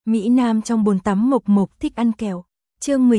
Mỹ Nam trong bồn tắm Mộc Mộc thích ăn kẹo. Chương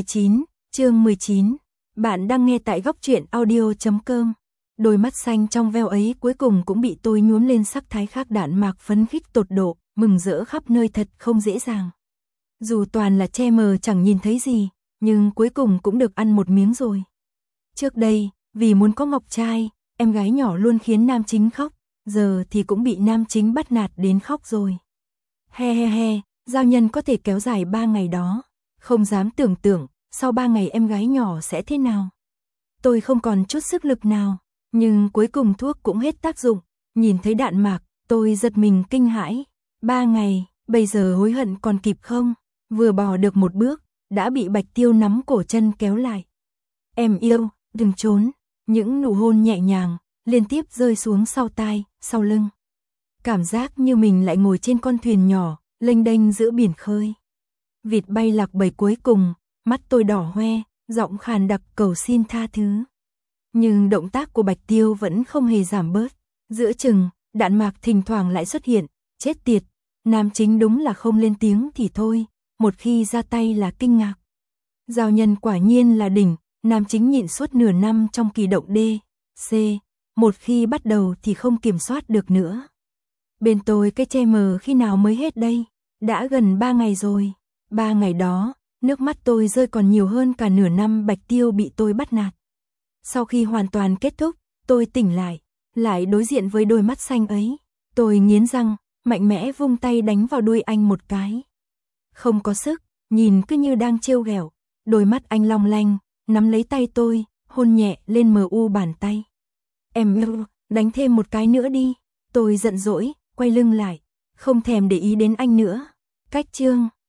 19. Bạn đang nghe tại góc truyện audio.com. Đôi mắt xanh trong veo ấy cuối cùng cũng bị tôi nhuốm lên sắc thái khác đạn mạc phấn khích tột độ, mừng rỡ khắp nơi thật không dễ dàng. Dù toàn là che mờ chẳng nhìn thấy gì, nhưng cuối cùng cũng được ăn một miếng rồi. Trước đây, vì muốn có ngọc trai, em gái nhỏ luôn khiến nam chính khóc, giờ thì cũng bị nam chính bắt nạt đến khóc rồi. He, giao nhân có thể kéo dài 3 ngày đó, không dám tưởng tượng, sau 3 ngày em gái nhỏ sẽ thế nào. Tôi không còn chút sức lực nào, nhưng cuối cùng thuốc cũng hết tác dụng, nhìn thấy đạn mạc, tôi giật mình kinh hãi. 3 ngày, bây giờ hối hận còn kịp không? Vừa bỏ được một bước, đã bị Bạch Tiêu nắm cổ chân kéo lại. Em yêu, đừng trốn, những nụ hôn nhẹ nhàng, liên tiếp rơi xuống sau tai, sau lưng. Cảm giác như mình lại ngồi trên con thuyền nhỏ, lênh đênh giữa biển khơi. Vịt bay lạc bầy cuối cùng, mắt tôi đỏ hoe, giọng khàn đặc cầu xin tha thứ. Nhưng động tác của Bạch Tiêu vẫn không hề giảm bớt. Giữa chừng, đạn mạc thỉnh thoảng lại xuất hiện, chết tiệt. Nam chính đúng là không lên tiếng thì thôi, một khi ra tay là kinh ngạc. Giao nhân quả nhiên là đỉnh, nam chính nhịn suốt nửa năm trong kỳ động D, C. Một khi bắt đầu thì không kiểm soát được nữa. Bên tôi cái che mờ khi nào mới hết đây? Đã gần 3 ngày rồi. 3 ngày đó, nước mắt tôi rơi còn nhiều hơn cả nửa năm Bạch Tiêu bị tôi bắt nạt. Sau khi hoàn toàn kết thúc, tôi tỉnh lại đối diện với đôi mắt xanh ấy. Tôi nghiến răng, mạnh mẽ vung tay đánh vào đuôi anh một cái. Không có sức, nhìn cứ như đang trêu ghẹo. Đôi mắt anh long lanh, nắm lấy tay tôi, hôn nhẹ lên mờ u bàn tay. Em yêu, đánh thêm một cái nữa đi. Tôi giận dỗi, quay lưng lại, không thèm để ý đến anh nữa. Cách chương